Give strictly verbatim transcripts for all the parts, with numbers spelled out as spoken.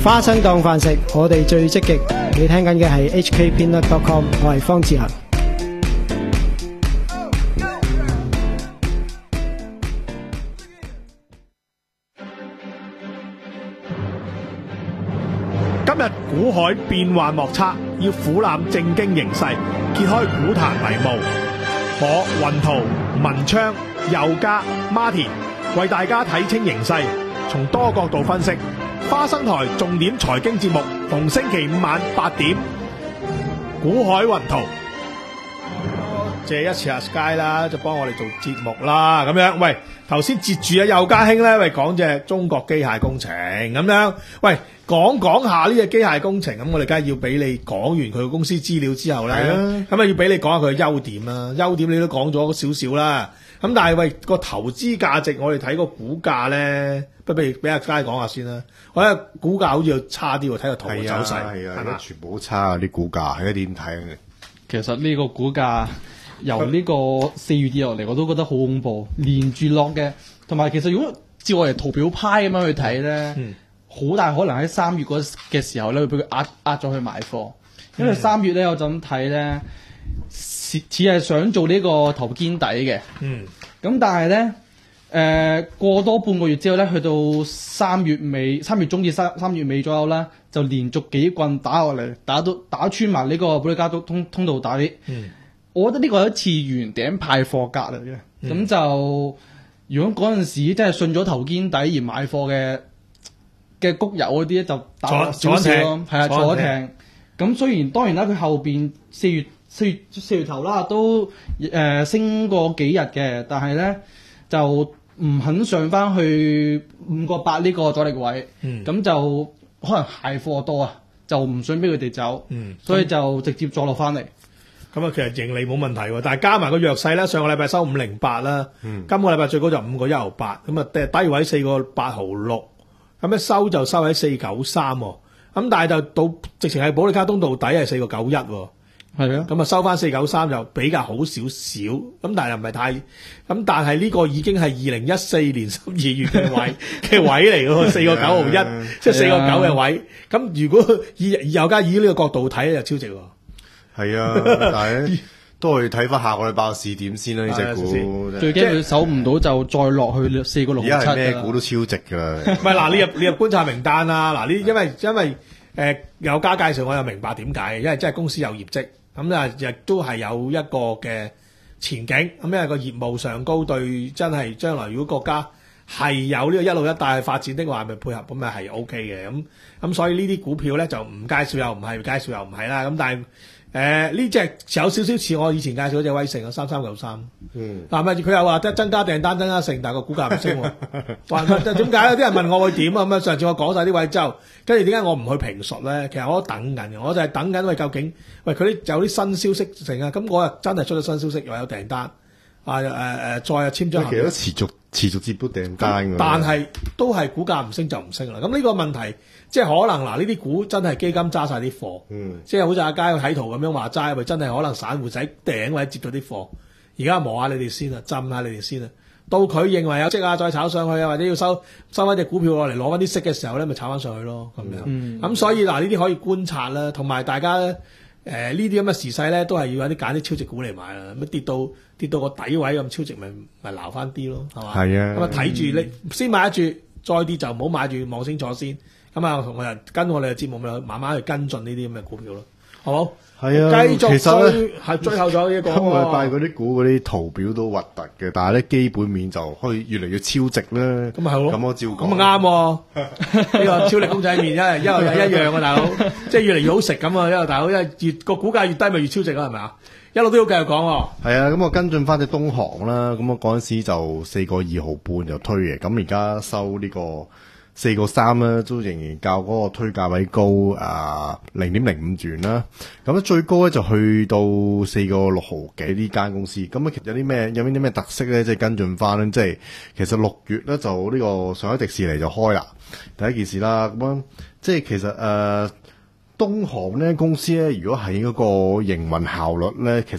花生當飯食，我哋最積極。你聽緊嘅係 H K Peanut dot com， 我係方志恒。 今日股海變幻莫測，要俯瞰正經形勢，揭開股壇迷霧。我雲圖、文昌、佑嘉、Martin 為大家睇清形勢，從多角度分析。花生台重點財經節目，逢星期五晚八點，股海雲圖。借一次阿 Sky 啦，就幫我哋做節目啦，咁樣。喂，頭先接住啊，佑嘉兄咧，喂，講隻中國機械工程咁樣。喂，講講下呢隻機械工程，咁我哋梗係要俾你講完佢個公司資料之後咧，咁啊要俾你講下佢嘅優點啦。優點你都講咗少少啦，咁但係喂個投資價值，我哋睇個股價咧，不如俾阿 Sky 講下先啦。我覺得股價好似差啲喎，睇個圖嘅走勢係啊，係啊，全部好差啊啲股價，係點睇嘅？ 其實呢個股價由呢個四月跌落嚟，我都覺得好恐怖，連住落嘅。同埋其實如果照我哋圖表派咁樣去睇咧，好、嗯、大可能喺三月嗰嘅時候咧，會俾佢壓壓咗去買貨。因為三月咧，我就咁睇咧，似似係想做呢個頭肩底嘅。嗯。咁但係咧，誒、呃、過多半個月之後咧，去到三月尾、三月中至三三月尾左右啦，就連續幾棍打落嚟，打到打穿埋呢個保利加通通通道底。嗯。我覺得呢個係一次圓頂派貨格嚟嘅，咁、嗯、就如果嗰陣時真係信咗頭肩底而買貨嘅嘅谷友嗰啲咧，就打落少少咯，係啊，坐艇。咁雖然當然啦，佢後邊四月四月四月頭啦，都誒、呃、升過幾日嘅，但係咧就唔肯上翻去五個八呢個阻力位，咁、嗯、就可能蟹貨多啊，就唔想俾佢哋走，嗯、所以就直接坐落翻嚟。 咁啊，其實盈利冇問題喎，但係加埋個弱勢咧，上個禮拜收五零八啦，今個禮拜最高就五個一毫八，咁啊低位四個八毫六，咁一收就收喺四九三，咁但係就到直情係保利加通道底係四個九一，係啊，咁啊收翻四九三就比較好少少，咁但係又唔係太，咁但係呢個已經係二零一四年十二月嘅位嘅位嚟嘅喎，四個九毫一，即係四個九嘅位，咁如果以佑嘉以呢個角度睇咧，就超值喎。 係啊，但係咧都係睇翻下個禮拜市點先啦。呢隻股最驚佢守唔到就再落去四個六七。而家係咩股都超值噶啦。 唔係嗱，你入你入觀察名單啦。嗱，呢因為因為誒佑嘉介紹，我又明白點解，因為真係公司有業績，咁啊亦都係有一個嘅前景。咁因為個業務上高，對真係將來如果國家係有呢個一路一帶發展的話，咪配合咁咪係 O K 嘅。咁咁所以呢啲股票咧就唔介紹又唔係，介紹又唔係啦。咁但係。誒呢隻有少少似我以前介紹嗰隻威盛啊，三三九三。嗯。嗱咪佢又話得增加訂單增加成，但係個股價唔升喎。話點解有啲人問我會點啊？咁啊上次我講晒啲位之後，跟住點解我唔去評述咧？其實我都等緊嘅，我就係等緊喂究竟喂佢啲有啲新消息成啊，咁我啊真係出咗新消息，又有訂單啊誒誒、呃、再啊簽咗合約。 其實都持續持續接到訂單㗎。 但係都係股價唔升就唔升啦。咁呢個問題。即係可能嗱，呢啲股真係基金揸晒啲貨，嗯、即係好似阿佳睇圖咁樣話齋，咪真係可能散戶仔頂或者接咗啲貨，而家磨下你哋先啦，浸下你哋先啦。到佢認為有息啊，再炒上去啊，或者要收收翻隻股票落嚟攞翻啲息嘅時候咧，咪炒翻上去咯，咁樣。咁、嗯嗯、所以嗱，呢啲可以觀察啦，同埋大家誒呢啲咁嘅時勢咧，都係要有啲揀啲超值股嚟買啦。咁跌到跌到個底位咁超值，咪咪撈翻啲咯，係嘛？係啊。咁啊睇住你先買得住，再跌就唔好買住，望清楚先。咁啊，同我哋跟我哋嘅節目咪慢慢去跟進呢啲咁嘅股票咯，好冇？係啊，繼續追，係最後咗呢一個。 今個禮拜嗰啲股嗰啲圖表都核突嘅，但係咧基本面就可以越嚟越超值啦。咁咪係咯，咁我照講。咁啊啱喎，呢個超力公仔麵，因為因為一樣啊，大佬，即係越嚟越好食咁啊，因為大佬因為越個股價越低，咪越超值啊，係咪啊？一路都要繼續講喎。係啊，咁我跟進翻隻東航啦，咁我嗰陣時就四個二毫半就推嘅，咁而家收呢個。四個三咧，都仍然較嗰個推價位高啊，零點零五轉啦。咁咧最高咧就去到四個六毫幾呢間公司。咁啊，其實有啲咩有啲咩特色咧？即係跟進翻咧，即係其實六月咧就呢個上海迪士尼就開啦，第一件事啦。咁樣即係其實誒、呃、東航呢公司咧，如果喺嗰個營運效率咧，其實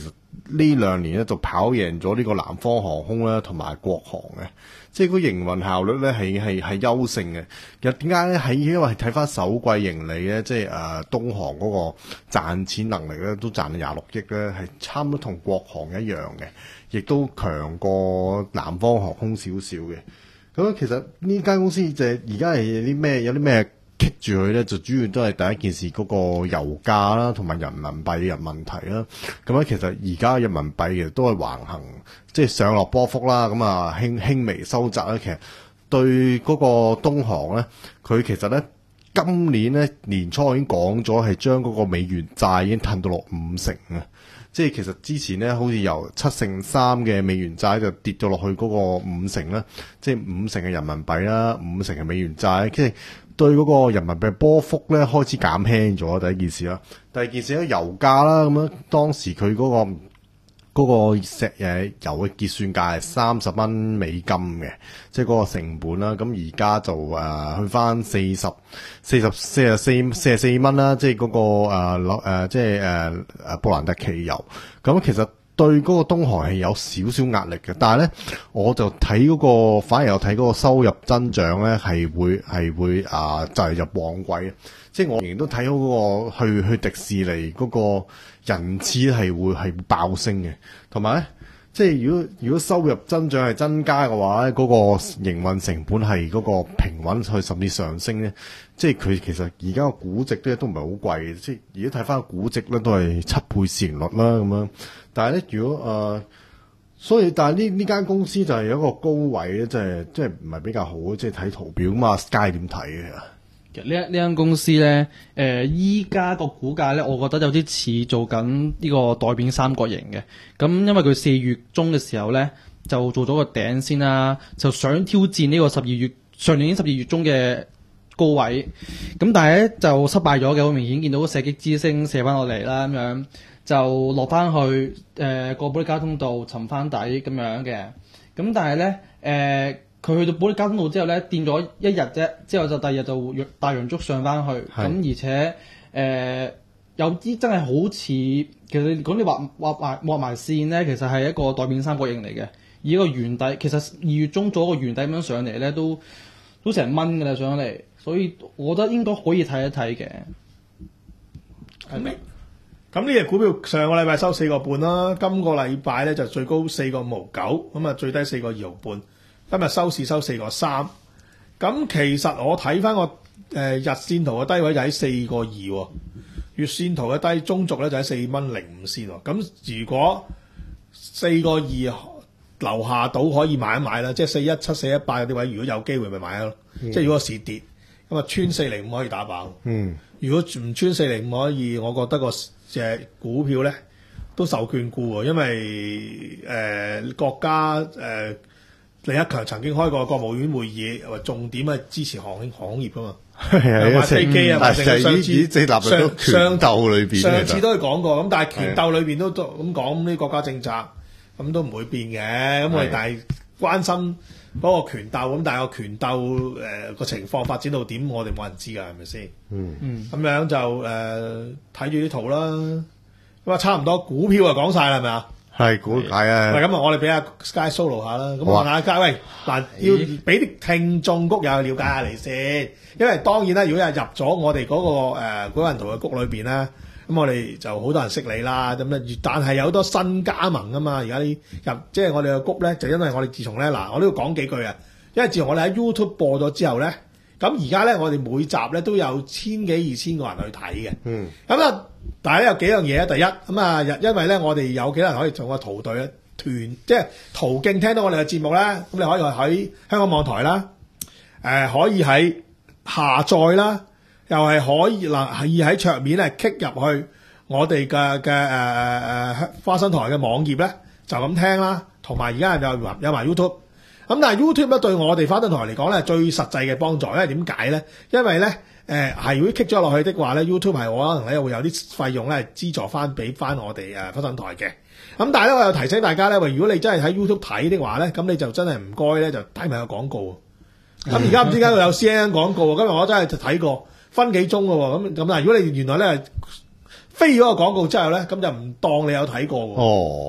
呢兩年咧就跑贏咗呢個南方航空啦，同埋國航嘅，即係個營運效率咧係係係優勝嘅。其實點解咧？係因為睇翻首季盈利咧，即係誒、呃、東航嗰個賺錢能力咧都賺咗廿六億咧，係差唔多同國航一樣嘅，亦都強過南方航空少少嘅。咁其實呢間公司就係而家係啲咩有啲咩棘住佢咧，就主要都係第一件事嗰個油價啦，同埋人民幣嘅問題啦。咁咧其實而家人民幣其實都係橫行，即係上落波幅啦。咁啊輕輕微收窄咧，其實對嗰個東航咧，佢其實咧今年咧年初已經講咗係將嗰個美元債已經褪到落五成啊。即係其實之前咧，好似由七成三嘅美元債就跌咗落去嗰個五成啦，即係五成嘅人民幣啦，五成嘅美元債，即係對嗰個人民幣波幅咧開始減輕咗。第一件事啦，第二件事咧油價啦，咁樣當時佢嗰個嗰個石誒油嘅結算價係三十蚊美金嘅，即係嗰個成本啦。咁而家就誒、呃、去翻四十、四十、四十四、四十四蚊啦。即係嗰、嗰個誒、呃、即係誒誒布蘭特期油。咁其實對嗰個東航係有少少壓力嘅，但係咧我就睇嗰、嗰個，反而有睇嗰個收入增長咧係會係會啊、呃、就係入旺季。即係我仍然都睇好嗰個去去迪士尼嗰個人次係會係爆升嘅，同埋咧，即係如果如果收入增長係增加嘅話咧，嗰、嗰個營運成本係嗰個平穩去甚至上升咧，即係佢其實而家個估值咧都唔係好貴嘅，即係而家睇翻個估值咧都係七倍市盈率啦咁樣。但係咧，如果誒、呃，所以但係呢呢間公司就係有一個高位咧，即係即係唔係比較好，即係睇圖表啊嘛。Sky 點睇嘅？ 其實呢一呢間公司咧，誒依家個股價咧，我覺得有啲似做緊呢個待變三角形嘅。咁因為佢四月中嘅時候咧，就做咗個頂先啦，就想挑戰呢個十二月上年十二月中嘅高位。咁但係咧就失敗咗嘅，好明顯見到射擊之星射翻落嚟啦，咁樣就落翻去誒個保利加通道沉翻底咁樣嘅。咁但係咧誒。呃佢去到保利加通道之後咧，跌咗一日啫，之後就第二日就大陽燭上翻去，咁而且誒、呃、有啲真係好似，其實講你畫畫埋畫埋線咧，其實係一個待變三角形嚟嘅，以一個圓底，其實二月中做一個圓底咁樣上嚟咧，都都成蚊㗎啦上嚟，所以我覺得應該可以睇一睇嘅。 係咪？咁呢隻股票上個禮拜收四個半啦，今個禮拜咧就最高四個五毫九，咁啊最低四個二毫半。今日收市收四個三，咁其實我睇翻個誒日線圖嘅低位就喺四個二，月線圖嘅低中軸咧就喺四蚊零五先喎。咁如果四個二樓下到可以買一買啦，即係四一七、四一八嗰啲位，如果有機會咪買咯。嗯、即係如果市跌，咁啊穿四零五可以打爆。嗯，如果唔穿四零五可以，我覺得個隻股票咧都受眷顧喎，因為誒、呃、國家誒。呃李克強曾經開過國務院會議，話重點係支持航空航空業噶嘛，買飛機啊，或者上次上上鬥裏邊，上次都係講過，咁但係權鬥裏邊都都咁講呢啲國家政策，咁都唔會變嘅。咁我哋但係關心嗰個權鬥，咁但係個權鬥誒個情況發展到點，我哋冇人知㗎，係咪先？嗯嗯，咁樣就誒睇住啲圖啦。咁啊，差唔多股票就講晒啦，係咪啊？ 係估係啊！ 喂，咁啊，我哋俾阿 Sky solo 下啦。咁我問下 Sky，喂，嗱，要俾啲聽眾谷友去了解下你先。因為當然啦，如果係入咗我哋嗰、那個誒股人圖嘅谷裏邊咧，咁我哋就好多人識你啦。咁咧，但係有好多新加盟啊嘛。而家啲入即係我哋嘅谷咧，就因為我哋自從咧，嗱，我都要講幾句啊。因為自從我哋喺 YouTube 播咗之後咧，咁而家咧我哋每集咧都有千幾二千個人去睇嘅。嗯。咁啊。但係咧有幾樣嘢啊，第一咁啊，因為咧我哋有幾多人可以做個圖隊咧團，即係途徑聽到我哋嘅節目咧，咁你可以喺香港網台啦，誒、呃、可以喺下載啦，又係可以嗱，可以喺桌面咧 click 入去我哋嘅嘅誒誒誒花生台嘅網頁咧，就咁聽啦。同埋而家有有埋 YouTube，咁但係 YouTube 咧對我哋花生台嚟講咧最實際嘅幫助，因為點解咧？因為咧。誒係如果 kick 咗落去的話咧 ，YouTube 係我可能咧會有啲費用咧資助翻俾翻我哋誒花生台嘅。咁但係咧我又提醒大家咧，如果你真係喺 YouTube 睇的話咧，咁你就真係唔該咧就睇埋個廣告。咁而家唔知點解會有 C N N 廣告，今日我真係睇過分幾鐘嘅喎。咁咁但係如果你原來咧飛咗個廣告之後咧，咁就唔當你有睇過喎。哦。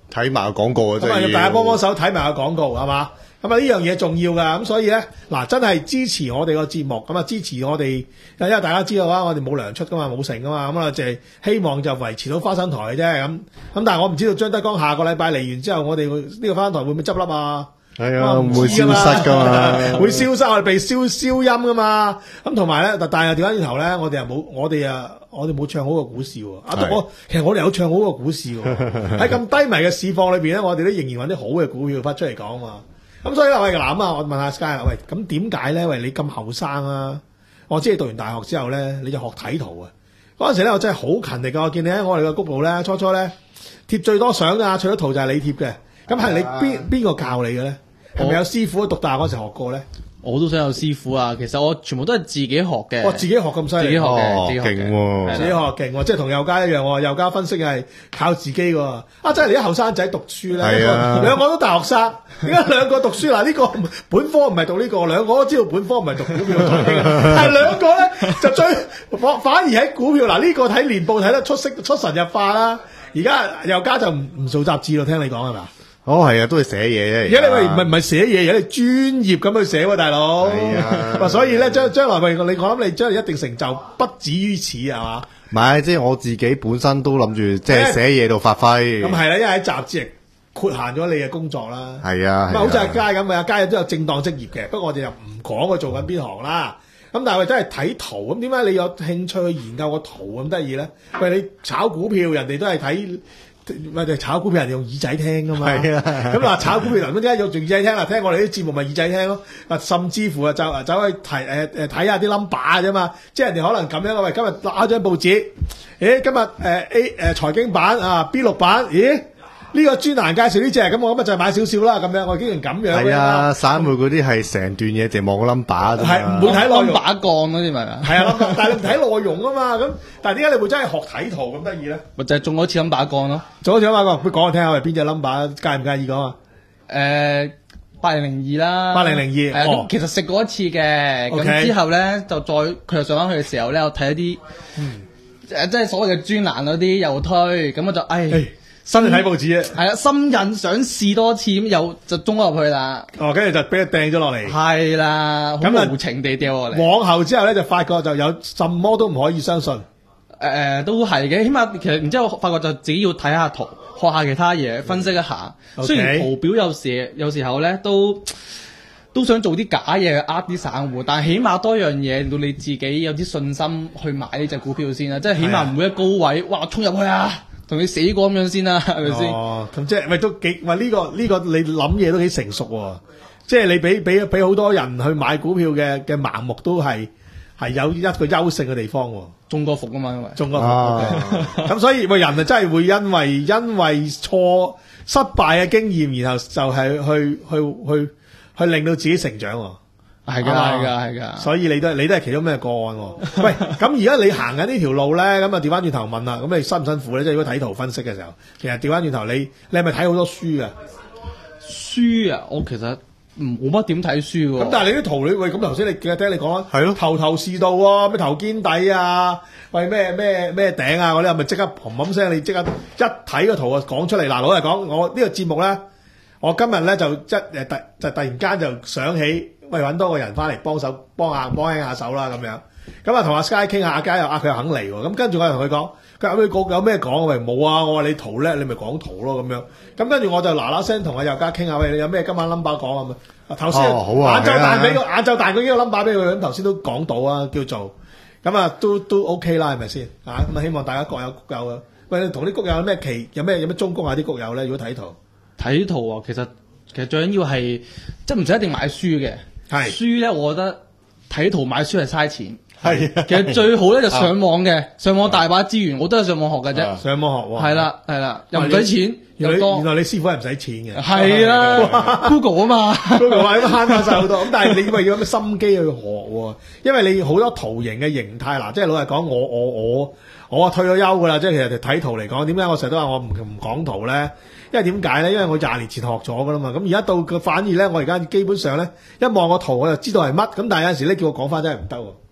睇埋個廣告啊，真係要大家幫幫手睇埋個廣告係嘛？咁啊呢樣嘢重要㗎，咁所以咧嗱真係支持我哋個節目，咁啊支持我哋，因為大家知道啊，我哋冇糧出㗎嘛，冇成㗎嘛，咁啊就係希望就維持到花生台嘅啫，咁咁但係我唔知道張德江下個禮拜嚟完之後，我哋呢個花生台會唔會執笠啊？ 係啊，唔會消失噶嘛， 會消失，我哋被消消音噶嘛。咁同埋咧，但係調翻轉頭咧，我哋又冇，我哋啊，我哋冇唱好個股市喎。啊，我其實我哋有唱好個股市喎。喺咁低迷嘅市況裏邊咧，我哋都仍然揾啲好嘅股票發出嚟講啊嘛。咁所以啦，喂嗱咁啊，我問下 Sky 啦，喂，咁點解咧？喂，你咁後生啊？我知你讀完大學之後咧，你就學睇圖啊。嗰陣時咧，我真係好勤力噶。我見你喺我哋嘅谷度咧，初初咧貼最多相啊，除咗圖就係你貼嘅。咁係你邊邊個教你嘅咧？係咪有師傅讀大學嗰時學過咧？ 我都想有師傅啊！其實我全部都係自己學嘅。 我自己學咁犀利， 自己學嘅， 自己學勁喎， 自己學勁喎，即係同佑嘉一樣喎。佑嘉分析係靠自己喎。啊，真係你啲後生仔讀書咧， 係兩個都大學生，點解兩個讀書嗱？呢個本科唔係讀呢個，兩個都知道本科唔係讀股票嘅，係兩個咧就最反反而喺股票嗱呢個睇年報睇得出色出神入化啦。而家佑嘉就唔唔做雜誌咯，聽你講係咪？ 哦，係啊，都係寫嘢啫。 而家你喂唔係唔係寫嘢，而家你專業咁去寫喎，大佬。係啊。所以咧，將將來喂你，我諗你將來一定成就不止於此係嘛？ 唔係，即係我自己本身都諗住即係寫嘢度發揮。 咁係啦，因為喺雜誌係豁限咗你嘅工作啦。 係啊。 咁啊，好似阿佳咁啊，阿佳都有正當職業嘅，不過我哋又唔講佢做緊邊行啦。咁但係喂，真係睇圖，咁點解你有興趣去研究個圖咁得意咧？喂，你炒股票，人哋都係睇。咪就炒股票人用耳仔聽噶嘛，係啊，咁嗱炒股票人點解用耳仔聽啦？聽我哋啲節目咪耳仔聽咯，啊甚至乎啊就走去提誒誒睇下啲 number 啫嘛，即係人哋可能咁樣啊，喂今日攞張報紙，咦今日誒 A 誒財經版啊 B 六版，咦？呢個專欄介紹呢隻，咁我咁啊就買少少啦，咁樣我竟然咁樣。係啊，散戶嗰啲係成段嘢淨望個 number， 係唔會睇內容 number 降嗰啲咪啊？ 係啊，但係你唔睇內容啊嘛，咁但係點解你會真係學睇圖咁得意咧？ 咪就係中咗次 number 降咯， 中咗次 number 降，佢講我聽下係邊隻 number，介唔介意講啊？ 誒，八零零二啦， 八零零二， 咁其實食過一次嘅，咁之後咧就再佢又上翻去嘅時候咧，我睇一啲，誒即係所謂嘅專欄嗰啲又推，咁我就誒。 新睇報紙啊， 係啊，心癮想試多次咁，又就中咗入去啦。 哦，跟住就俾佢掟咗落嚟。係啦， 咁無情地掉落嚟。 往後之後咧，就發覺就有什麼都唔可以相信。誒、 呃，都係嘅，起碼其實然之後發覺就自己要睇下圖，學下其他嘢，分析一下。嗯、雖然圖表有時有時候咧都都想做啲假嘢呃啲散戶，但係起碼多樣嘢令到你自己有啲信心去買呢隻股票先啦。即係起碼唔會一高位，哇衝入去啊！同你死過咁樣先啦，係咪先？哦， 咁即係咪都幾？喂，呢個呢個你諗嘢都幾成熟喎。即係你俾俾俾好多人去買股票嘅嘅盲目都係係有一個優勝嘅地方喎。 中過伏啊嘛，因為中過伏。咁所以喂人啊真係會因為因為錯失敗嘅經驗，然後就係去去去去令到自己成長喎。 係噶，係噶，係噶。 所以你都係你都係其中咩個案？喂，咁而家你行緊呢條路咧，咁啊調翻轉頭問啦，咁你辛唔辛苦咧？即係如果睇圖分析嘅時候，其實調翻轉頭，你你係咪睇好多書啊？ 書啊，我其實冇乜點睇書喎。 咁但係你啲圖你喂，咁頭先你記得聽你講啦， 係咯， 頭頭是道喎，咩頭肩底啊，喂咩咩咩頂啊，嗰啲係咪即刻砰砰聲？你即刻一睇個圖啊，講出嚟嗱，老實講，我呢個節目咧，我今日咧就一誒突就突然間就想起。喂，揾多個人翻嚟幫手，幫下幫輕下手啦咁樣。咁啊，同阿 Sky 傾下，阿 Sky 又啊，佢又肯嚟喎。咁跟住我又同佢講，佢話佢有咩講？喂，冇啊！我話你圖叻，你咪講圖咯咁樣。咁跟住我就嗱嗱聲同阿佑嘉傾下，喂，你有咩今晚 number 講咁啊？頭先晏晝彈俾個晏晝彈佢幾個 number 俾佢，咁頭先都講到啊，叫做咁啊，都都 OK 啦，係咪先？啊，咁啊，希望大家各有谷友啊。喂，你同啲谷友有咩期？有咩有咩忠告下啲谷友咧？如果睇圖， 睇圖啊，其實其實最緊要係即係唔使一定買書嘅。係書咧，我覺得睇圖買書係嘥錢。係，其實最好咧就上網嘅，上網大把資源，我都係上網學嘅啫。 上網學喎。係啦， 係啦，又唔使錢，又多。 原來你師傅係唔使錢嘅。 係啦 ，Google 啊嘛 ，Google 話咁慳翻晒好多。咁但係你因為要有咩心機去學喎？因為你好多圖形嘅形態嗱，即係老實講，我我我我啊退咗休噶啦，即係其實睇圖嚟講，點解我成日都話我唔唔講圖咧？因為點解咧？因為我廿年前學咗噶啦嘛，咁而家到佢反而咧，我而家基本上咧一望個圖我就知道係乜，咁但係有陣時咧叫我講翻真係唔得喎。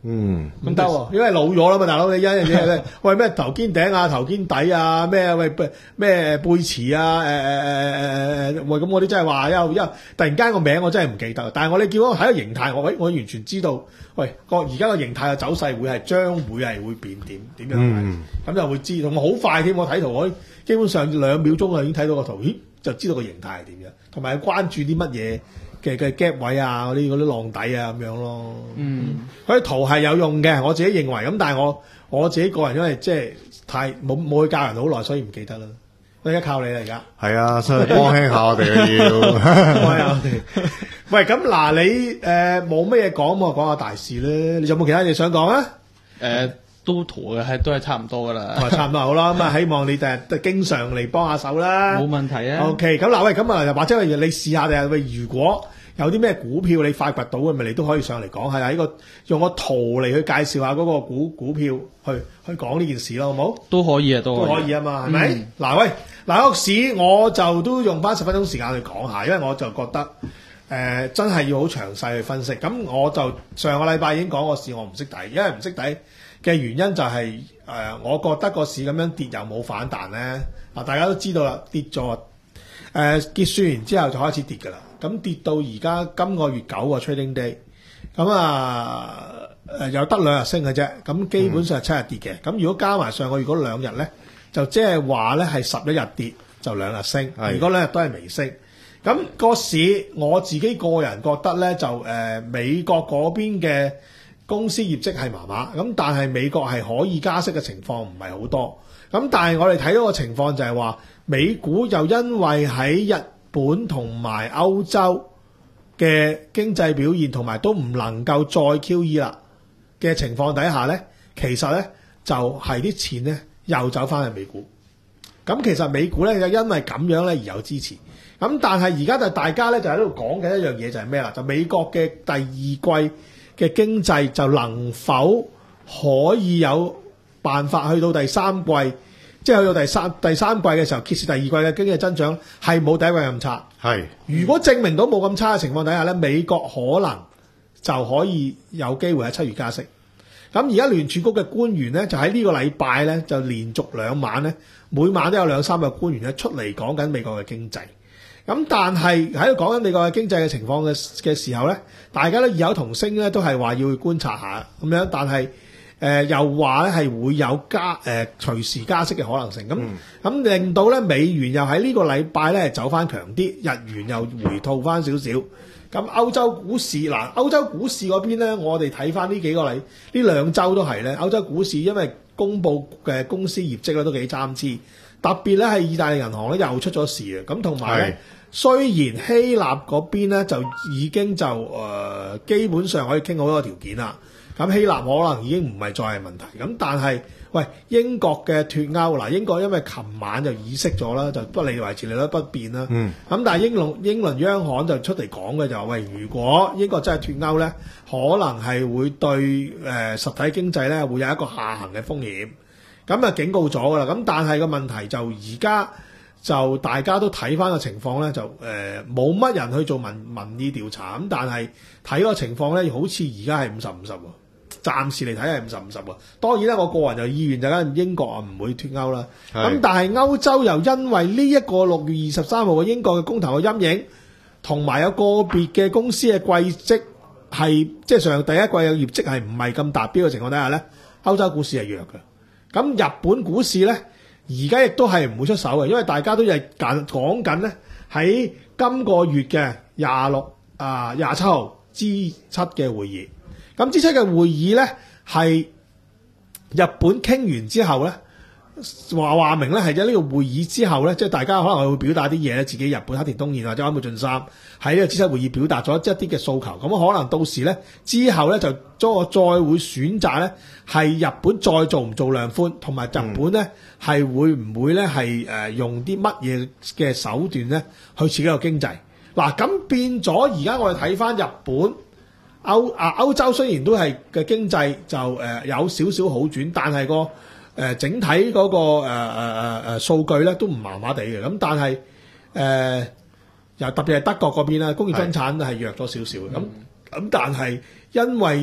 嗯， 咁得喎，因為老咗啦嘛，大佬你一樣嘢咧，喂咩頭肩頂啊、頭肩底啊、咩喂咩背馳啊、誒誒誒誒誒，喂咁我啲真係話因為突然間個名我真係唔記得，但係我哋叫我睇個形態，我喂我完全知道，喂個而家個形態嘅走勢會係將會係會變點點樣，咁、嗯、就會知，同埋好快添，我睇圖我基本上兩秒鐘啊已經睇到個圖，咦就知道個形態係點樣，同埋關注啲乜嘢嘅嘅 gap 位啊，嗰啲嗰啲浪底啊咁樣咯。嗯，嗰啲圖係有用嘅，我自己認為咁，但係我我自己個人因為即係太冇冇去教人好耐，所以唔記得啦。我而家靠你啦，而家。係啊，所以幫輕下我哋要。 幫下我哋。喂，咁嗱，你誒冇乜嘢講，我講下大事咧。你有冇其他嘢想講啊？ 誒、呃。都圖嘅係都係差唔多噶啦， 差唔多好啦。咁啊，希望你第日都經常嚟幫下手啦。 冇問題啊。 OK，咁嗱喂，咁啊，或者你試下定係喂，如果有啲咩股票你發掘到嘅，咪你都可以上嚟講，係啊，呢個用個圖嚟去介紹下嗰個股股票，去去講呢件事咯，好冇？ 都可以啊，都可以啊嘛，係咪？嗱、嗯、喂，嗱個市我就都用翻十分鐘時間去講下，因為我就覺得誒、呃、真係要好詳細去分析。咁我就上個禮拜已經講個市我唔識睇，因為唔識睇嘅原因就係、是、誒、呃，我覺得個市咁樣跌又冇反彈咧。嗱，大家都知道啦，跌咗誒、呃、結算完之後就開始跌㗎啦。咁跌到而家今個月九個 trading day，咁啊誒又得兩日升嘅啫。咁基本上係七日跌嘅。咁、嗯、如果加埋上個月嗰兩日咧，就即係話咧係十一日跌就兩日升。如果兩日都係微升，咁、個市我自己個人覺得咧就誒、呃、美國嗰邊嘅公司業績係麻麻，咁但係美國係可以加息嘅情況唔係好多，咁但係我哋睇到個情況就係話美股又因為喺日本同埋歐洲嘅經濟表現同埋都唔能夠再 Q E 啦嘅情況底下咧，其實咧就係、是、啲錢咧又走翻去美股，咁其實美股咧就因為咁樣咧而有支持，咁但係而家就大家咧就喺度講緊一樣嘢就係咩啦？就美國嘅第二季嘅經濟就能否可以有辦法去到第三季，即係去到第三第三季嘅時候揭示第二季嘅經濟增長係冇第一季咁差。係，如果證明到冇咁差嘅情況底下咧，美國可能就可以有機會喺七月加息。咁而家聯儲局嘅官員咧就喺呢個禮拜咧就連續兩晚咧，每晚都有兩三個官員咧出嚟講緊美國嘅經濟。咁但係喺度講緊美國嘅經濟嘅情況嘅嘅時候咧，大家都異口同聲咧，都係話要去觀察下咁樣。但係誒、呃、又話咧係會有加誒、呃、隨時加息嘅可能性。咁咁、嗯、令到咧美元又喺呢個禮拜咧走翻強啲，日元又回吐翻少少。咁歐洲股市嗱，歐洲股市嗰邊咧，我哋睇翻呢幾個禮呢兩週都係咧，歐洲股市因為公佈嘅公司業績咧都幾參差，特別咧係意大利銀行咧又出咗事啊。咁同埋咧。雖然希臘嗰邊咧就已經就誒、呃、基本上可以傾好多條件啦，咁希臘可能已經唔係再係問題，咁但係喂英國嘅脫歐嗱，英國因為琴晚就議息咗啦，就不利維持利率不變啦，咁、嗯、但係英倫英倫央行就出嚟講嘅就話喂，如果英國真係脫歐咧，可能係會對誒、呃、實體經濟咧會有一個下行嘅風險，咁啊警告咗噶啦，咁但係個問題就而家。就大家都睇翻個情況咧，就誒冇乜人去做民民意調查，咁但係睇個情況咧，好似而家係五十五十喎，暫時嚟睇係五十五十喎。當然啦，我個人就意願就梗英國啊唔會脫歐啦。咁但係歐洲又因為呢一個六月二十三號嘅英國嘅公投嘅陰影，同埋有個別嘅公司嘅季績係即係上第一季嘅業績係唔係咁達標嘅情況底下咧，歐洲股市係弱嘅。咁日本股市咧？而家亦都係唔會出手嘅，因為大家都係講緊咧喺今個月嘅廿六啊廿七號 G 七嘅會議。咁 G 七嘅會議咧係日本傾完之後咧，話話明咧係喺呢個會議之後咧，即係大家可能會表達啲嘢咧，自己日本黑田東彥或者安倍晉三喺呢個 G 七會議表達咗一啲嘅訴求。咁可能到時咧之後咧就再再會選擇咧係日本再做唔做量寬，同埋日本咧係、嗯、會唔會咧係誒用啲乜嘢嘅手段咧去刺激個經濟。嗱，咁變咗而家我哋睇翻日本歐啊歐洲雖然都係嘅經濟就誒、呃、有少少好轉，但係個誒、呃、整體嗰、那個誒誒誒誒數據咧都唔麻麻地嘅。咁但係誒又特別係德國嗰邊啦，工業生產係弱咗少少。咁咁但係因為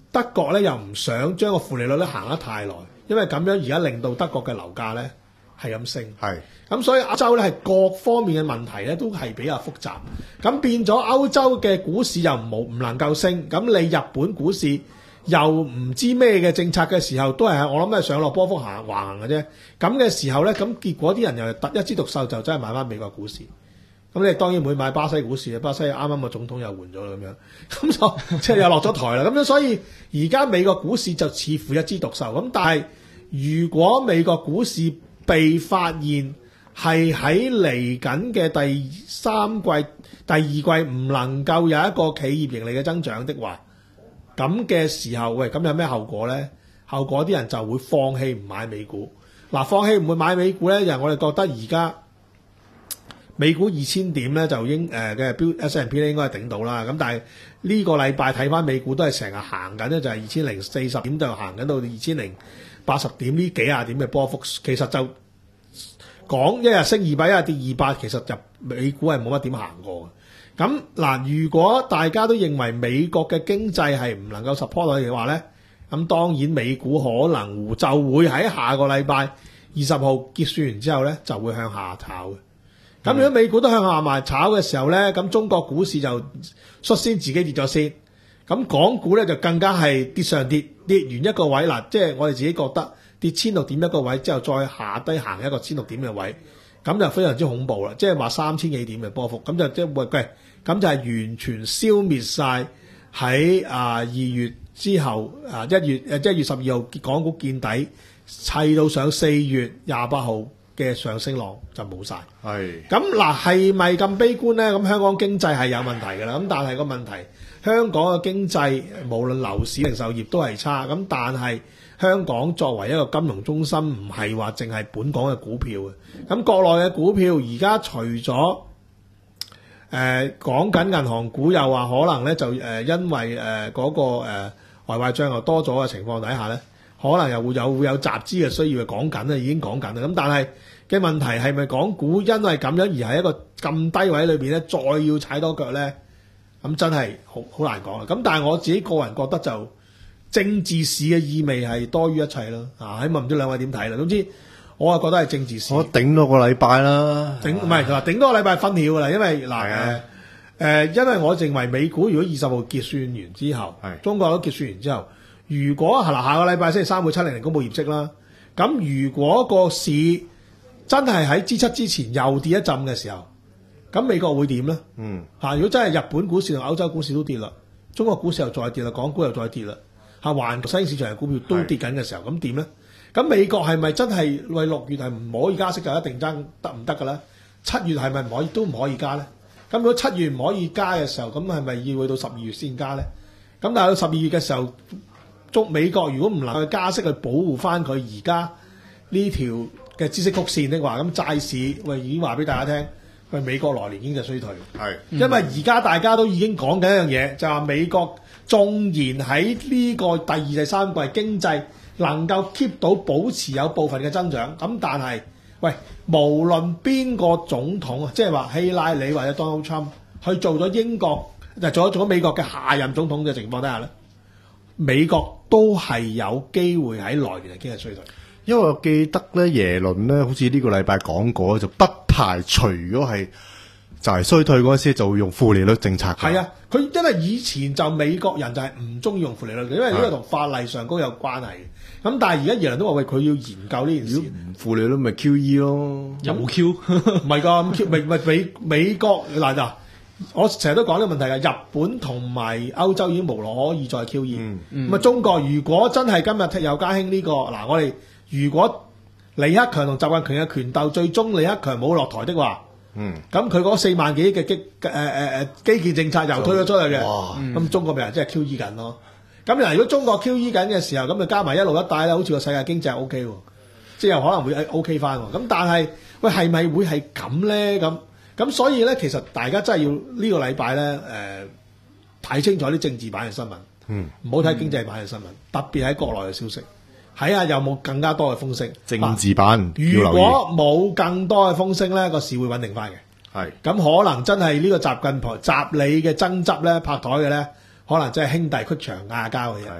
德國咧又唔想將個負利率咧行得太耐，因為咁樣而家令到德國嘅樓價咧係咁升。 係咁所以歐洲咧係各方面嘅問題咧都係比較複雜，咁變咗歐洲嘅股市又冇唔能夠升，咁你日本股市又唔知咩嘅政策嘅時候，都係我諗係上落波幅行橫行嘅啫。咁嘅時候咧，咁結果啲人又突一枝獨秀，就真係買翻美國股市。咁你當然唔會買巴西股市，巴西啱啱個總統又換咗啦咁樣，咁就即係又落咗台啦。咁樣所以而家美國股市就似乎一枝獨秀。咁但係如果美國股市被發現係喺嚟緊嘅第三季、第二季唔能夠有一個企業盈利嘅增長的話，咁嘅時候，喂，咁有咩後果咧？後果啲人就會放棄唔買美股。嗱，放棄唔會買美股咧，就係我哋覺得而家美股二千點咧就應誒嘅標 S and P 咧應該係頂到啦。咁但係呢個禮拜睇翻美股都係成日行緊咧，就係二千零四十點就行緊到二千零八十點呢幾廿點嘅波幅，其實就講一日升二百，一日跌二百，其實就美股係冇乜點行過嘅。咁嗱，如果大家都認為美國嘅經濟係唔能夠 support 落去嘅話咧，咁當然美股可能就會喺下個禮拜二十號結算完之後咧就會向下炒嘅。咁如果美股都向下賣炒嘅時候咧，咁中國股市就率先自己跌咗先，咁港股咧就更加係跌上跌，跌完一個位嗱，即係我哋自己覺得跌千六點一個位之後，再下低行一個千六點嘅位，咁就非常之恐怖啦，即係話三千幾點嘅波幅，咁就即係喂，咁就係完全消滅晒喺啊二月之後啊一月誒即係一月十二號港股見底，砌到上四月廿八號嘅上升浪就冇晒。係咁嗱，係咪咁悲觀咧？咁香港經濟係有問題㗎啦。咁但係個問題，香港嘅經濟無論樓市、零售業都係差。咁但係香港作為一個金融中心，唔係話淨係本港嘅股票嘅。咁國內嘅股票而家除咗誒講緊銀行股，又話可能咧就誒、呃、因為誒嗰、呃那個誒、呃、外匯帳又多咗嘅情況底下咧，可能又會有會有集資嘅需要，講緊啦，已經講緊啦。咁但係嘅問題係咪港股因為咁樣而係一個咁低位裏邊咧，再要踩多腳咧？咁真係好好難講啦。咁但係我自己個人覺得就政治市嘅意味係多於一切咯。啊，希望唔知兩位點睇啦。總之我係覺得係政治市。 我頂多個禮拜啦。 頂唔係嗱，頂多個禮拜分曉㗎啦。因為嗱誒誒，因為我認為美股如果二十號結算完之後，中國都結算完之後，如果係嗱下個禮拜星期三會七零零公佈業績啦。咁如果個市真係喺 G 七之前又跌一陣嘅時候，咁美國會點咧？嗯，嚇！如果真係日本股市同歐洲股市都跌啦，中國股市又再跌啦，港股又再跌啦，嚇！環球新興市場嘅股票都跌緊嘅時候，咁點咧？咁美國係咪真係為六月係唔可以加息就一定爭得唔得㗎咧？七月係咪唔可以都唔可以加咧？咁如果七月唔可以加嘅時候，咁係咪要去到十二月先加咧？咁但係到十二月嘅時候，中美國如果唔能夠加息去保護翻佢而家呢條嘅孳息曲線的話，咁債市喂已經話俾大家聽，喂美國來年經濟衰退，係因為而家大家都已經講緊一樣嘢，就係美國縱然喺呢個第二、第三季經濟能夠 keep 到保持有部分嘅增長，咁但係喂無論邊個總統啊，即係話希拉里或者 Donald Trump 去做咗英國就做咗做咗美國嘅下任總統嘅情況底下咧，美國都係有機會喺來年嘅經濟衰退。 因為我記得咧，耶倫咧，好似呢個禮拜講過，就不排除如果係就係衰退嗰陣時，就會用負利率政策。 係啊，佢因為以前就美國人就係唔中意用負利率嘅，因為呢個同法例上高有關係。咁但係而家耶倫都話喂，佢要研究呢件事。 負利率咪 Q E 咯， 有冇 Q？ 唔係㗎，咁 Q 咪咪美美國嗱嗱，我成日都講呢個問題㗎。日本同埋歐洲已經無可以再 Q E。咁、嗯、啊，嗯、中國如果真係今日有家興呢個嗱，我哋。如果李克強同習近平嘅權鬥最終李克強冇落台的話，嗯，咁佢嗰四萬幾億嘅基誒誒誒基建政策又推咗出去嘅，咁、嗯、中國咪人真係 Q E 緊咯。咁嗱，如果中國 Q E 緊嘅時候，咁就加埋一路一帶咧，好似個世界經濟係 O K 喎，即係又可能會 O K 翻喎。咁但係喂，係咪會係咁咧？咁咁所以咧，其實大家真係要個呢個禮拜咧誒睇清楚啲政治版嘅新聞，嗯，唔好睇經濟版嘅新聞，嗯、特別喺國內嘅消息。睇下有冇更加多嘅風聲， 政治版。 如果冇更多嘅風聲咧，個市會穩定翻嘅。係咁可能真係呢個習近平習李嘅爭執咧，拍台嘅咧，可能真係兄弟曲場嗌交嘅啫。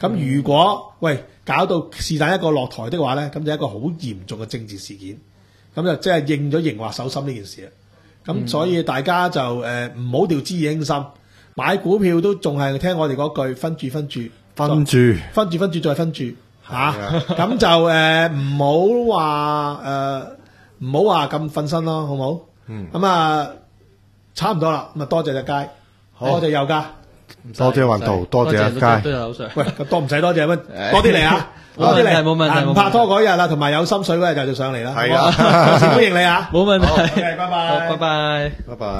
咁如果喂搞到是但一個落台的話咧，咁就一個好嚴重嘅政治事件，咁就即係應咗刑惑守心呢件事啦。咁、嗯、所以大家就誒唔好掉之以輕心，買股票都仲係聽我哋嗰句分住分住分住分住分住再分住嚇，咁、啊、就誒唔好話誒唔好話咁瞓身咯，好唔好？嗯，咁啊差唔多啦，咁啊多謝隻街，多謝佑嘉。 多謝雲圖，多謝一街。 喂，咁多唔使多謝乜？多啲嚟啊！多啲嚟，冇問題。唔拍拖嗰日啦，同埋有心水嗰日就就上嚟啦。係啊，歡迎你啊！ 冇問題。 拜拜， 拜拜， 拜拜。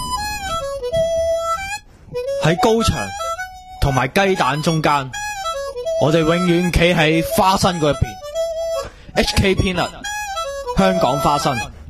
喺高牆同埋雞蛋中間，我哋永遠企喺花生嗰一邊。H K Peanut，香港花生。